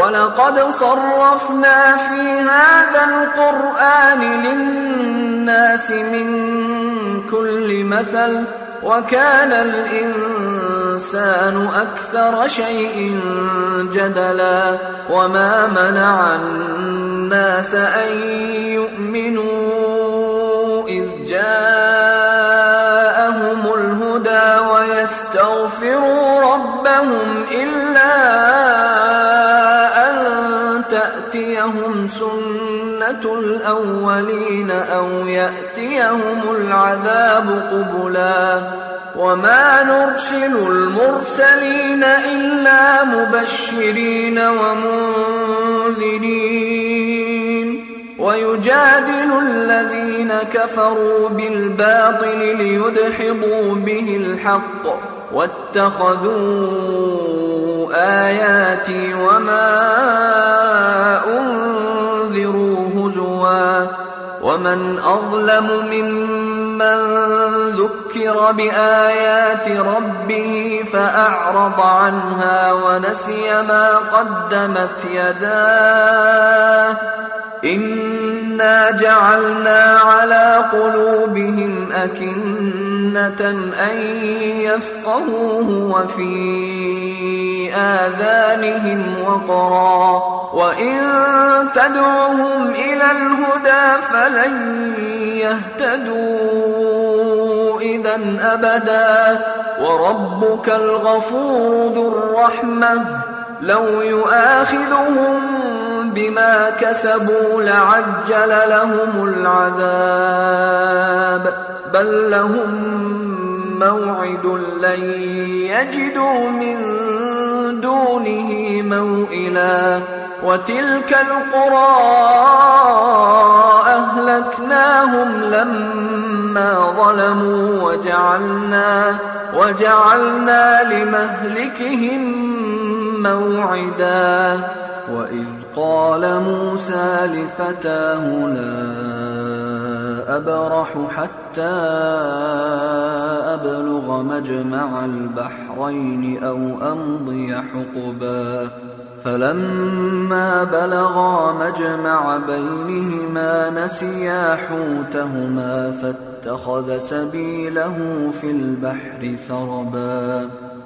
ولقد صرفنا في هذا القرآن للناس من كل مثل وكان الإنسان أكثر شيء جدلا وما منع الناس أن يؤمنوا إذ جاءهم الهدى ويستغفروا ربهم إلا أن تأتيهم سنة الأولين أو يأتيهم العذاب قبلا وما نرسل المرسلين إلا مبشرين ومنذرين ويجادل الذين كفروا بالباطل ليدحضوا به الحق واتخذوا آياتي وما أنذروا هزوا ومن أظلم ممن ذكر بآيات ربه فأعرض عنها ونسي ما قدمت يداه إنا جعلنا على قلوبهم أكنة أن يفقهوه وفي آذانهم وقرا وإن تدعهم إلى الهدى فلن يهتدوا إذا أبدا وربك الغفور ذو الرحمة لو يؤاخذهم بما كسبوا لعجل لهم العذاب بل لهم موعد لن يجدوا من دونه موئلا وتلك القرى أهلكناهم لما ظلموا وجعلنا لمهلكهم موعدا وإذ قال موسى لفتاه لا أبرح حتى أبلغ مجمع البحرين أو أمضي حقبا فلما بلغا مجمع بينهما نسيا حوتهما فاتخذ سبيله في البحر سربا